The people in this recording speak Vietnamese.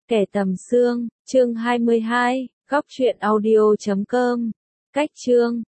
Kẻ tầm xương, chương 22, góc truyện audio.com. Cách chương